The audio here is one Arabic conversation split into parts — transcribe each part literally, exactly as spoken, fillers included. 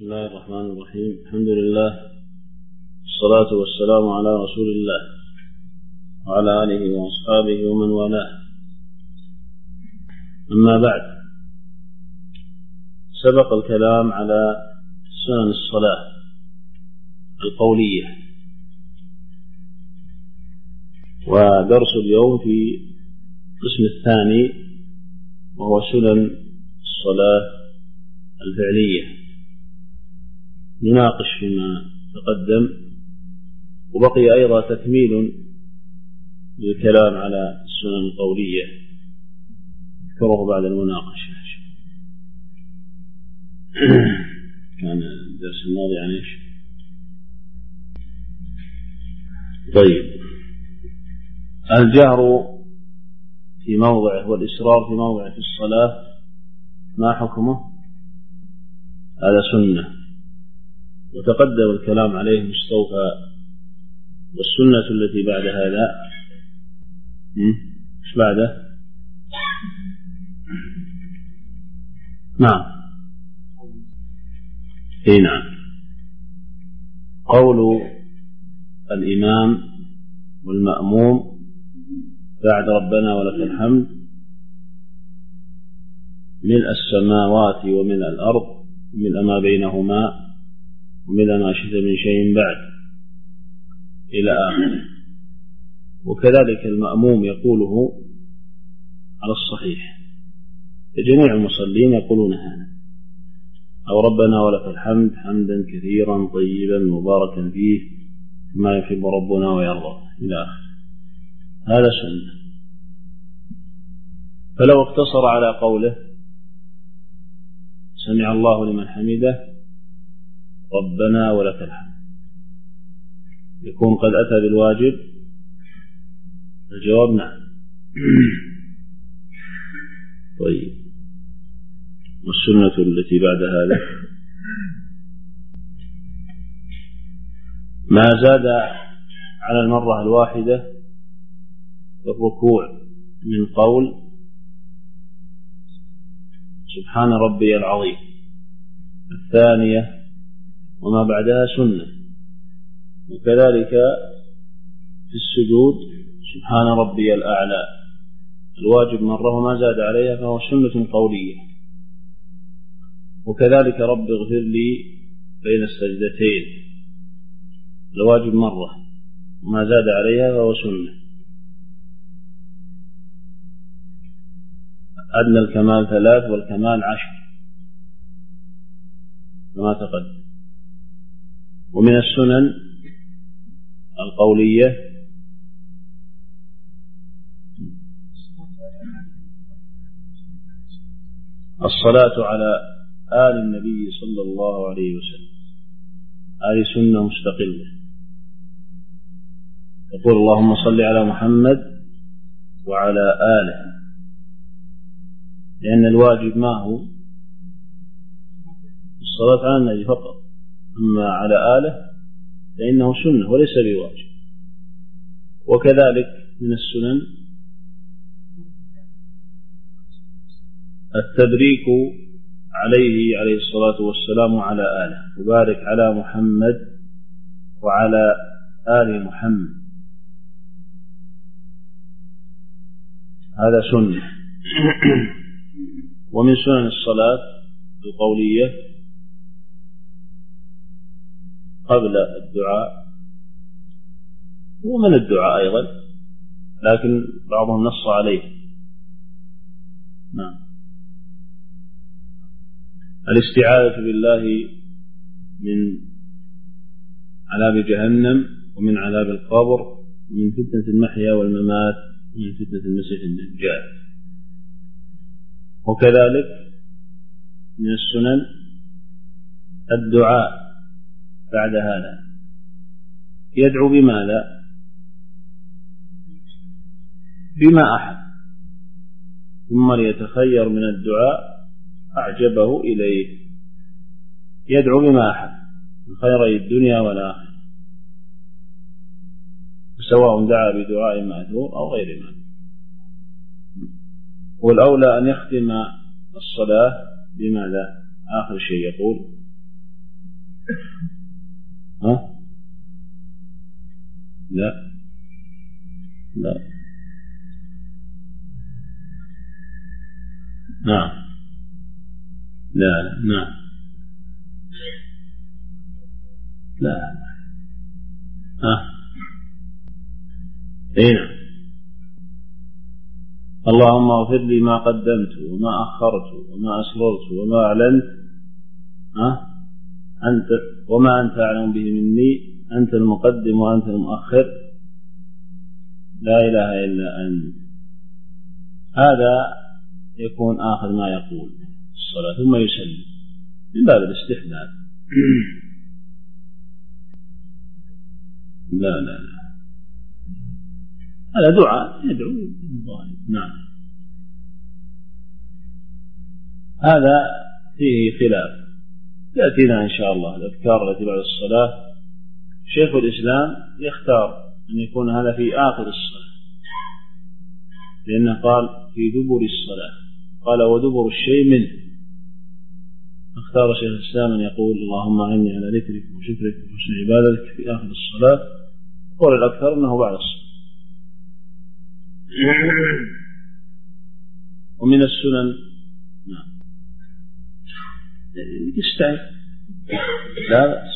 بسم الله الرحمن الرحيم. الحمد لله والصلاة والسلام على رسول الله وعلى آله وأصحابه ومن والاه. أما بعد، سبق الكلام على سنن الصلاة القولية، ودرس اليوم في القسم الثاني وهو سنن الصلاة الفعلية. نناقش فيما تقدم، وبقي أيضا تكميل للكلام على السنن القولية نذكره بعد المناقشة. كان الدرس الماضي عن ايش؟ طيب، الجهر في موضعه والإسرار في موضعه في الصلاة ما حكمه؟ هذا سنة، وتقدم الكلام عليه مستوفى. والسنة التي بعد هذا ايش بعده؟ نعم اي نعم قول الإمام والمأموم بعد ربنا ولك الحمد ملء السماوات وملء الأرض وملء ما بينهما وملء ما شئت من شيء بعد إلى آخره. وكذلك المأموم يقوله على الصحيح، جميع المصلين يقولون هذا، أو ربنا ولك الحمد حمدا كثيرا طيبا مباركا فيه ما يحب ربنا ويرضى إلى آخره. هذا سنة. فلو اقتصر على قوله سمع الله لمن حمده ربنا ولك الحمد يكون قد أتى بالواجب؟ الجواب نعم. طيب، والسنة التي بعد هذا ما زاد على المرة الواحدة الركوع من قول سبحان ربي العظيم. الثانية وما بعدها سنة. وكذلك في السجود سبحان ربي الأعلى الواجب مرة وما زاد عليها فهو سنة قولية. وكذلك رب اغفر لي بين السجدتين الواجب مرة وما زاد عليها فهو سنة. أدنى الكمال ثلاث والكمال عشر كما تقدم. ومن السنن القولية الصلاة على آل النبي صلى الله عليه وسلم. هذه سنة مستقلة. يقول اللهم صل على محمد وعلى آله، لأن الواجب ما هو الصلاة على النبي فقط، أما على آله فإنه سنة وليس بواجب. وكذلك من السنن التبريك عليه عليه الصلاة والسلام وعلى آله. وبارك على محمد وعلى آل محمد، هذا سنة. ومن سنن الصلاة القولية قبل الدعاء، ومن الدعاء أيضا لكن بعضهم نص عليه. نعم، الاستعاذة بالله من عذاب جهنم ومن عذاب القبر ومن فتنة المحيا والممات ومن فتنة المسيح الدجال. وكذلك من السنن الدعاء بعد هذا. يدعو بماذا؟ بما أحب، ثم ليتخير من الدعاء أعجبه إليه. يدعو بما أحب من خيري الدنيا والآخرة، سواء دعا بدعاء مأثور أو غير مأثور. والأولى أن يختم الصلاة بماذا؟ آخر شيء يقول لا لا نعم لا ها اي نعم. اللهم اغفر لي ما قدمت وما أخرت وما أسررت وما أعلنت ها أنت وما أنت أعلم به مني، أنت المقدم وأنت المؤخر، لا إله إلا أنت. هذا يكون آخر ما يقول الصلاة ثم يسلم من باب الاستحباب. لا لا لا هذا دعاء يدعو. نعم هذا فيه خلاف يأتينا إن شاء الله الأذكار التي بعد الصلاة. شيخ الإسلام يختار أن يكون هذا في آخر الصلاة، لأنه قال في دبر الصلاة، قال ودبر الشيء منه. اختار شيخ الإسلام أن يقول اللهم أعني على ذكرك وشكرك وحسن عبادتك في آخر الصلاة، قول الأكثر أنه بعد الصلاة. ومن السنن نعم يستعد لا بأس.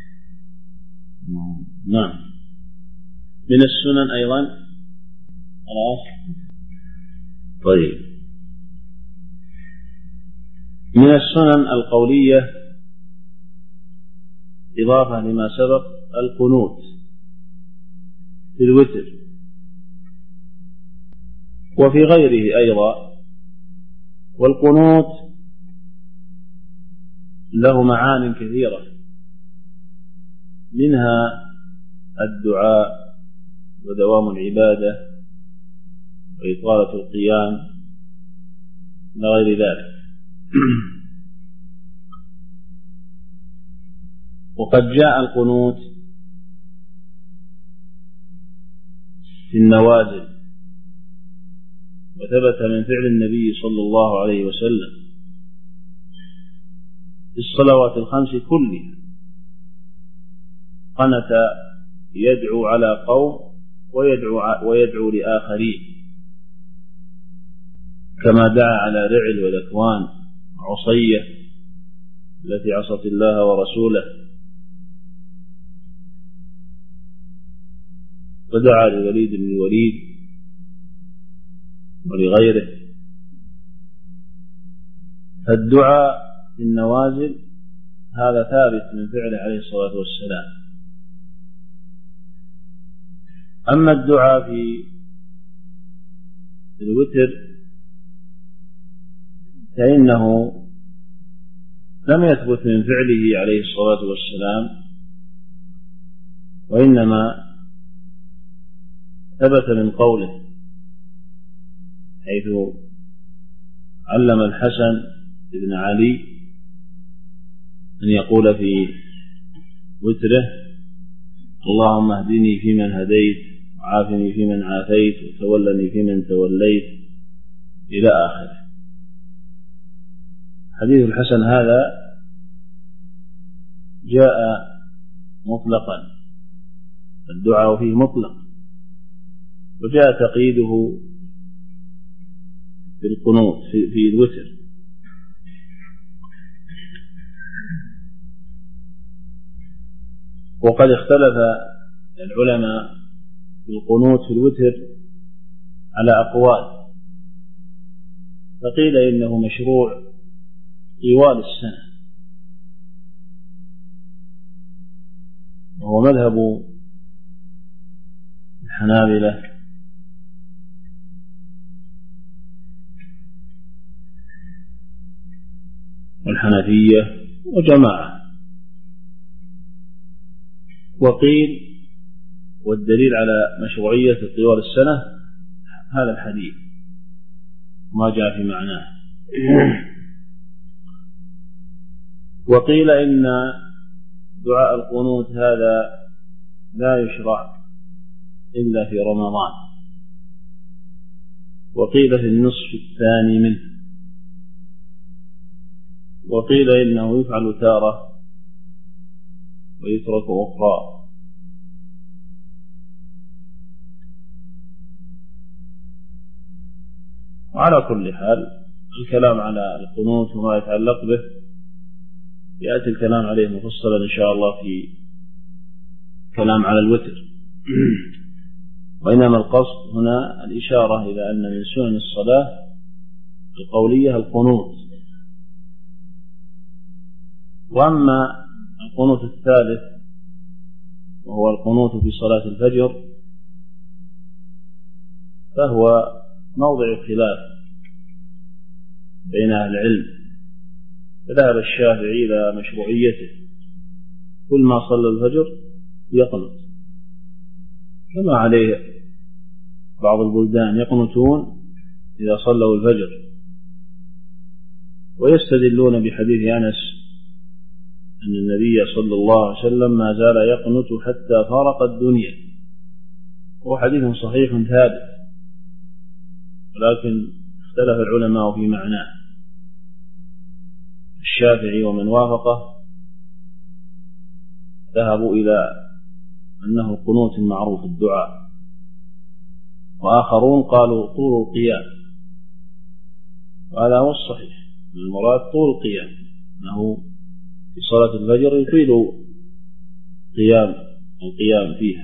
نعم من السنن أيضا خلاص طيب. من السنن القولية إضافة لما سبق القنوت في الوتر وفي غيره أيضا. والقنوت له معان كثيرة، منها الدعاء ودوام العبادة وإطالة القيام إلى غير ذلك. وقد جاء القنوت في النوازل، وثبت من فعل النبي صلى الله عليه وسلم في الصلوات الخمس كلها. قنت يدعو على قوم ويدعو, ويدعو لآخرين، كما دعا على رعل وذكوان وعصية التي عصت الله ورسوله، ودعا لوليد بن الوليد ولغيره. فالدعاء في النوازل هذا ثابت من فعله عليه الصلاة والسلام. أما الدعاء في الوتر فإنه لم يثبت من فعله عليه الصلاة والسلام، وإنما ثبت من قوله حيث علم الحسن بن علي أن يقول في وتره اللهم اهدني فيمن هديت وعافني فيمن عافيت وتولني فيمن توليت إلى آخره. حديث الحسن هذا جاء مطلقا، الدعاء فيه مطلق، وجاء تقييده في القنوت في, في الوتر. وقد اختلف العلماء في القنوت في الوتر على أقوال، فقيل إنه مشروع طوال السنة، وهو مذهب الحنابلة والحنفية وجماعة. وقيل والدليل على مشروعية طوال السنة هذا الحديث ما جاء في معناه. وقيل إن دعاء القنوت هذا لا يشرع إلا في رمضان، وقيل في النصف الثاني منه، وقيل إنه يفعل تارة ويترك أخرى. وعلى كل حال الكلام على القنوت وما يتعلق به يأتي الكلام عليه مفصلا إن شاء الله في كلام على الوتر. وإنما القصد هنا الإشارة إلى أن من سنن الصلاة القولية القنوت. وأما القنوت الثالث وهو القنوت في صلاة الفجر فهو موضع خلاف بين أهل العلم، فذهب الشافعي إلى مشروعيته، كل ما صلى الفجر يقنط، كما عليه بعض البلدان يقنطون إذا صلوا الفجر، ويستدلون بحديث أنس أن النبي صلى الله عليه وسلم ما زال يقنط حتى فارق الدنيا، هو حديث صحيح ثابت، ولكن اختلف العلماء في معناه. الشافعي ومن وافقه ذهبوا إلى أنه قنوت معروف الدعاء، وآخرون قالوا طول القيام، وهذا هو الصحيح، المراد طول القيام، أنه في صلاة الفجر يطيل قيام القيام فيها.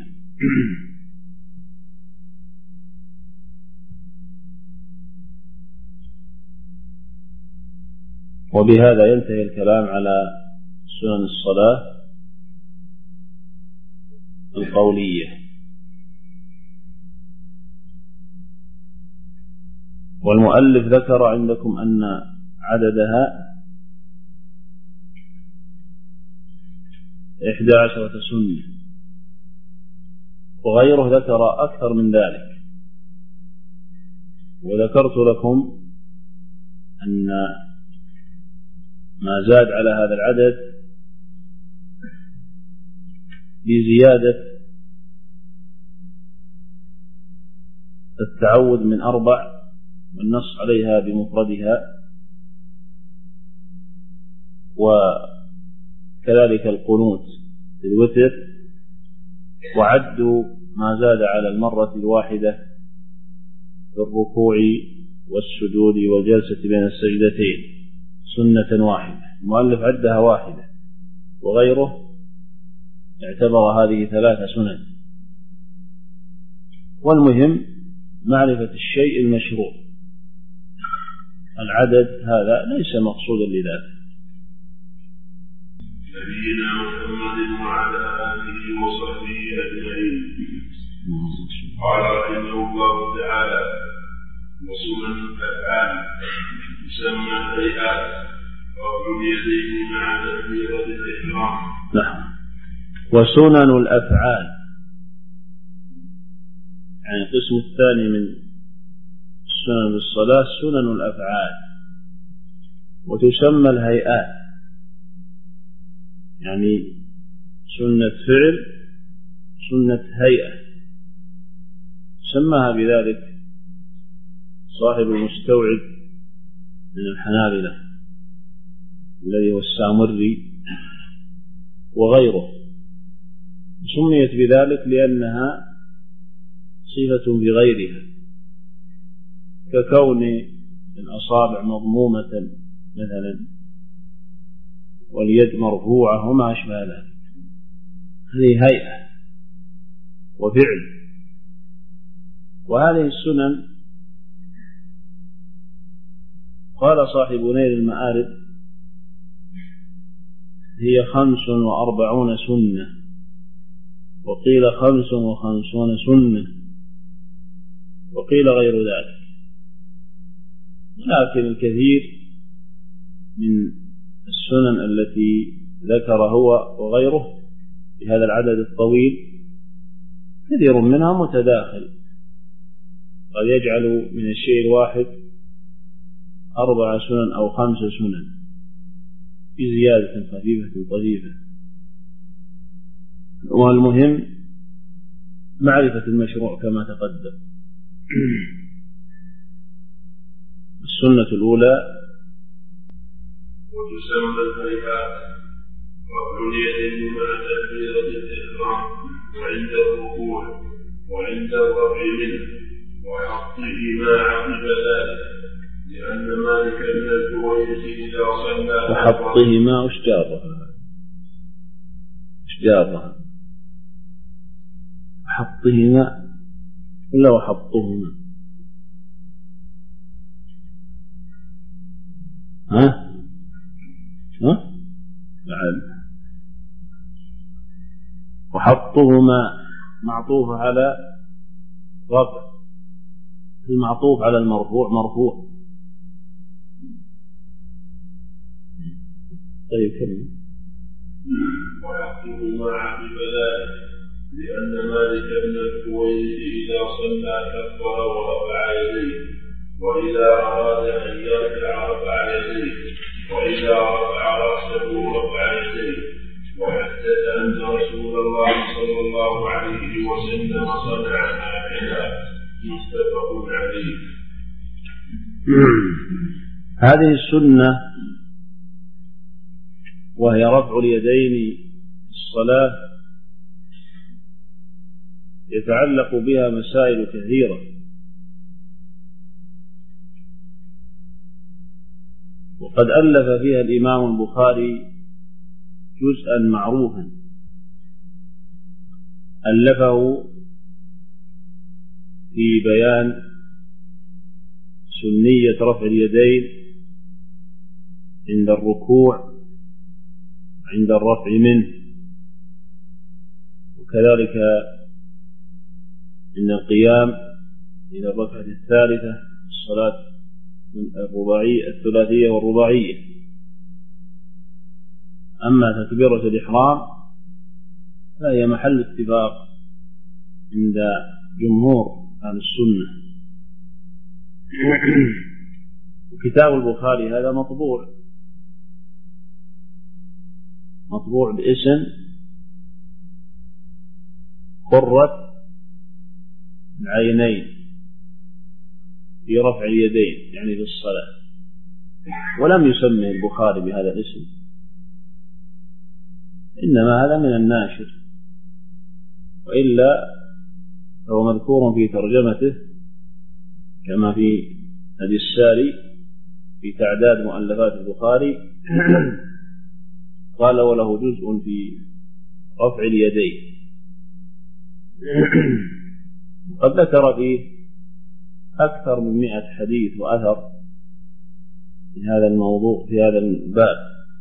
وبهذا ينتهي الكلام على سنن الصلاة القولية. والمؤلف ذكر عندكم أن عددها إحدى عشرة سنة، وغيره ذكر أكثر من ذلك. وذكرت لكم أن ما زاد على هذا العدد بزيادة التعوذ من أربع والنص عليها بمفردها، وكذلك القنوت في الوتر، وعدوا ما زاد على المرة الواحدة في الركوع والسجود والجلسة بين السجدتين سنة واحدة. المؤلف عدها واحدة، وغيره اعتبر هذه ثلاث سنن. والمهم معرفة الشيء المشروع، العدد هذا ليس مقصودا لذاته. نبينا محمد وعلى آله وصحبه أجمعين. قال رحمه الله تعالى: وسنن الأفعال تسمى الهيئات رفع اليدين مع تكبيرة الإحرام. نعم. وسنن الأفعال يعني القسم الثاني من سنن الصلاة سنن الأفعال، وتسمى الهيئات يعني سنة فعل سنة هيئة، سماها بذلك صاحب المستوعب من الحنابلة الذي هو السامري وغيره، سميت بذلك لأنها صفة بغيرها، ككون الأصابع مضمومة مثلا واليد مرفوعة وما أشبه ذلك، هذه هيئة وفعل. وهذه السنن قال صاحب نيل المآرب هي خمس وأربعون سنة، وقيل خمس وخمسون سنة، وقيل غير ذلك. لكن الكثير من السنن التي ذكر هو وغيره بهذا العدد الطويل كثير منها متداخل، قد يجعل من الشيء الواحد أربع سنن أو خمس سنن بزيادة خفيفة طريفة. والمهم معرفة المشروع كما تقدم. السنة الأولى وتسمى الهيئات رفع اليدين مع تكبيرة الإحرام وعند الركوع وعند الرفع منه وحطه ما عقب ذلك، لأن مالك بن الحويرث إذا صلى وحطهما أشجارها أشجارها حطهما إلا وحطهما ها ها بعد وحطهما معطوف على رفع، المعطوف على المرفوع مرفوع. طيب كلمة ويحطهما عقب ذلك لأن مالك بن الحويرث إذا صلى كبر ورفع يديه، وإذا أراد أن يرفع رفع يديه، وإذا رفع رأسه رفع يديه. وحدث أن رسول الله صلى الله عليه وسلم صنع هكذا، متفق عليه. هذه السنة وهي رفع اليدين في الصلاة يتعلق بها مسائل كثيرة، وقد ألف فيها الإمام البخاري جزءا معروفا ألفه في بيان سنية رفع اليدين عند الركوع عند الرفع منه، وكذلك عند القيام إلى الركعة الثالثة الصلاة الرباعية الثلاثية والرباعية. أما تكبيرة الإحرام فهي محل اتفاق عند جمهور أهل السنة. وكتاب البخاري هذا مطبوع مطبوع باسم قرة العينين في رفع اليدين يعني في الصلاة، ولم يسمه البخاري بهذا الاسم، إنما هذا من الناشر، وإلا فهو مذكور في ترجمته كما في هدي الساري في تعداد مؤلفات البخاري قال وله جزء في رفع اليدين. قد ذكر فيه أكثر من مئة حديث وأثر في هذا الموضوع في هذا الباب.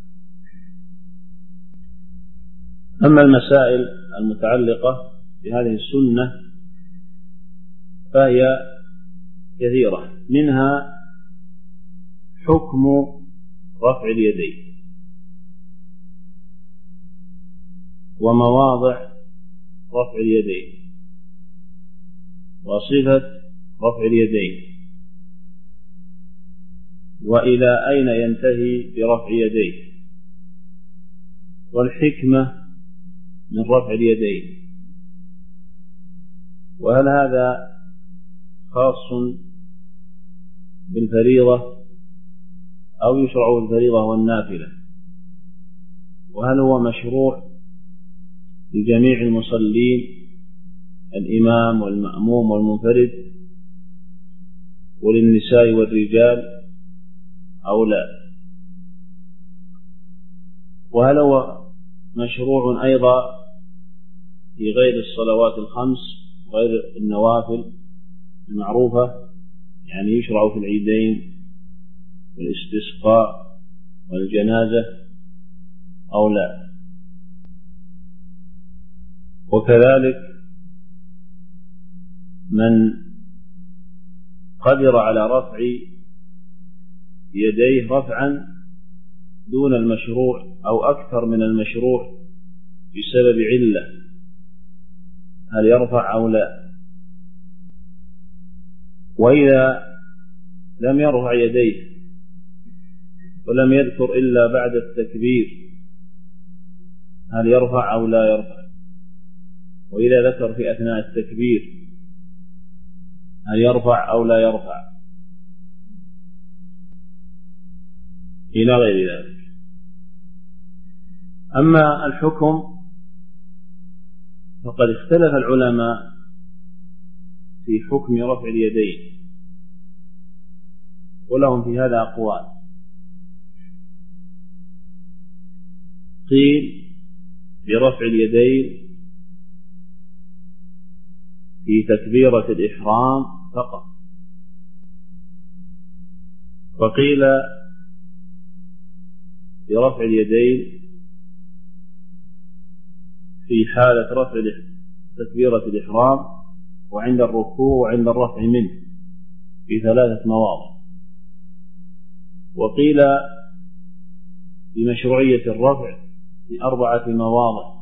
أما المسائل المتعلقة بهذه السنة فهي كثيرة، منها حكم رفع اليدين ومواضع رفع اليدين وصفة رفع اليدين وإلى أين ينتهي برفع يديه والحكمة من رفع اليدين، وهل هذا خاص بالفريضة أو يشرع بالفريضة والنافلة، وهل هو مشروع لجميع المصلين الإمام والمأموم والمنفرد وللنساء والرجال أو لا، وهل هو مشروع أيضا في غير الصلوات الخمس غير النوافل المعروفة، يعني يشرع في العيدين والاستسقاء والجنازة أو لا. وكذلك من قدر على رفع يديه رفعا دون المشروع أو أكثر من المشروع بسبب علة، هل يرفع أو لا؟ وإذا لم يرفع يديه ولم يذكر إلا بعد التكبير هل يرفع أو لا يرفع؟ وإذا ذكر في أثناء التكبير هل يرفع أو لا يرفع؟ إلى غير ذلك. أما الحكم فقد اختلف العلماء في حكم رفع اليدين، ولهم في هذا أقوال. قيل برفع اليدين في تكبيرة الإحرام فقط، وقيل برفع اليدين في حالة رفع تكبيرة الإحرام وعند الركوع وعند الرفع منه في ثلاثة مواضع. وقيل بمشروعية الرفع في أربعة مواضع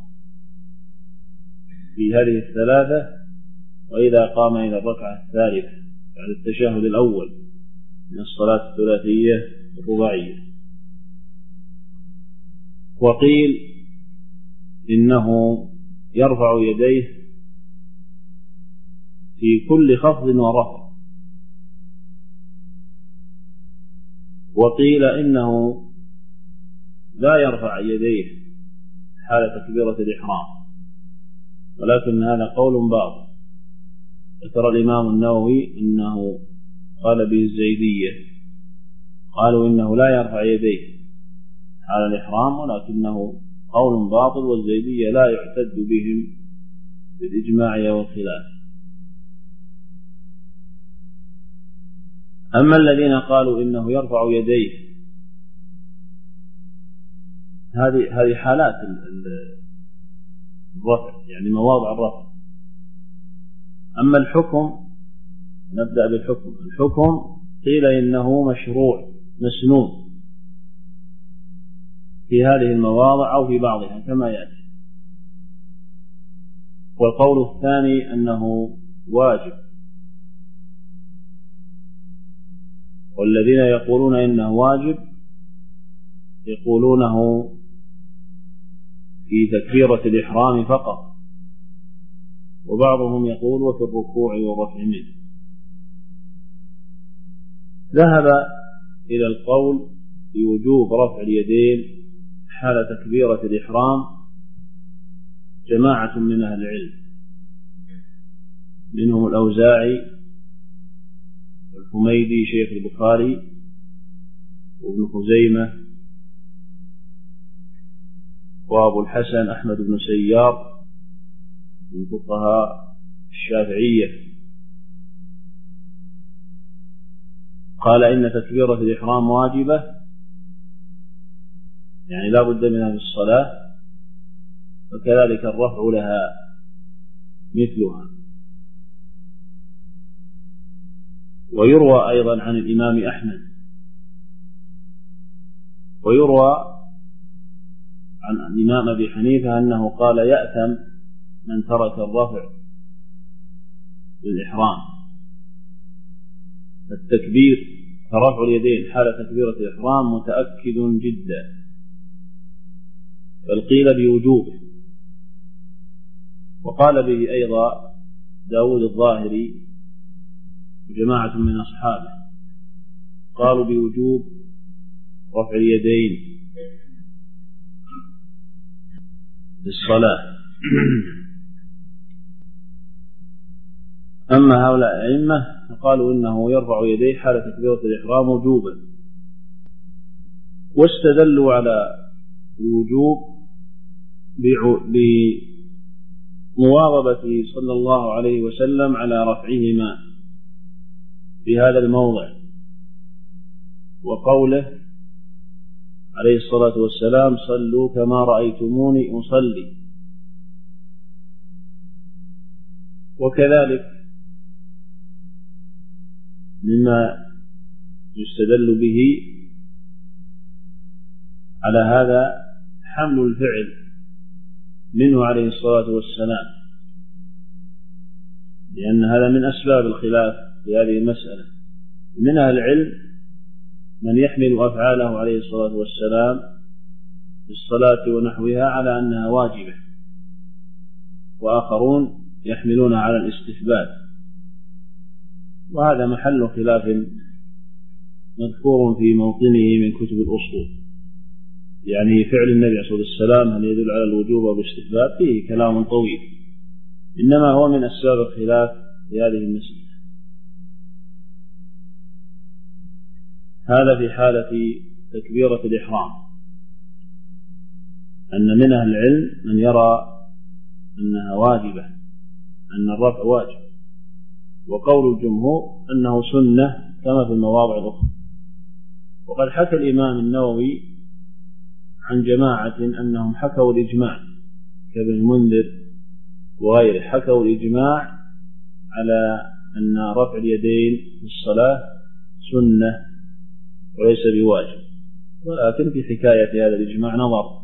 في هذه الثلاثة، وإذا قام إلى الركعة الثالثة بعد التشهد الأول من الصلاة الثلاثية الرباعية. وقيل إنه يرفع يديه في كل خفض ورفع. وقيل إنه لا يرفع يديه حال تكبيرة الإحرام، ولكن هذا قول باطل. ذكر الإمام النووي أنه قال به الزيدية، قالوا إنه لا يرفع يديه حال الإحرام، ولكنه قول باطل، والزيدية لا يعتد بهم بالإجماع والخلاف. أما الذين قالوا إنه يرفع يديه، هذه هذه حالات الرفع، يعني مواضع الرفع. أما الحكم، نبدأ بالحكم. الحكم قيل إنه مشروع مسنون في هذه المواضع أو في بعضها كما يأتي. والقول الثاني أنه واجب، والذين يقولون إنه واجب يقولونه في تكبيرة الإحرام فقط، وبعضهم يقول وفي الركوع والرفع منه. ذهب إلى القول بوجوب رفع اليدين حال تكبيرة الإحرام جماعة من أهل العلم، منهم الأوزاعي والحميدي شيخ البخاري وابن خزيمة وأبو الحسن أحمد بن سيار من فقهاء الشافعية. قال إن تكبيرة الإحرام واجبة، يعني لا بد منها في الصلاة، وكذلك الرفع لها مثلها. ويروى أيضا عن الإمام أحمد، ويروى عن الإمام أبي حنيفة أنه قال يأثم من ترك الرفع للإحرام. التكبير فرفع اليدين حال تكبيرة الإحرام متأكد جدا، بل قيل بوجوبه. وقال به أيضا داود الظاهري وجماعة من أصحابه، قالوا بوجوب رفع اليدين للصلاة. أما هؤلاء الأئمة فقالوا إنه يرفع يديه حال تكبيرة الإحرام وجوبا، واستدلوا على الوجوب بمواظبته صلى الله عليه وسلم على رفعهما في هذا الموضع، وقوله عليه الصلاة والسلام صلوا كما رأيتموني أصلي. وكذلك مما يستدل به على هذا حمل الفعل منه عليه الصلاة والسلام، لأن هذا من أسباب الخلاف في هذه المسألة. من أهل العلم من يحمل أفعاله عليه الصلاة والسلام في الصلاة ونحوها على أنها واجبة، وآخرون يحملونها على الاستحباب، وهذا محل خلاف مذكور في موطنه من كتب الأصول. يعني فعل النبي عليه الصلاة والسلام هل يدل على الوجوب أو الاستحباب؟ فيه كلام طويل، إنما هو من أسباب الخلاف في هذه المسألة. هذا في حالة تكبيرة الإحرام، أن من أهل العلم من يرى أنها واجبة، أن الرفع واجب، وقول الجمهور أنه سنة كما في المواضع الأخرى. وقد حكى الإمام النووي عن جماعة أنهم حكوا الإجماع كابن المنذر وغيره، حكوا الإجماع على أن رفع اليدين في الصلاة سنة وليس بواجب، ولكن في حكاية هذا الإجماع نظر،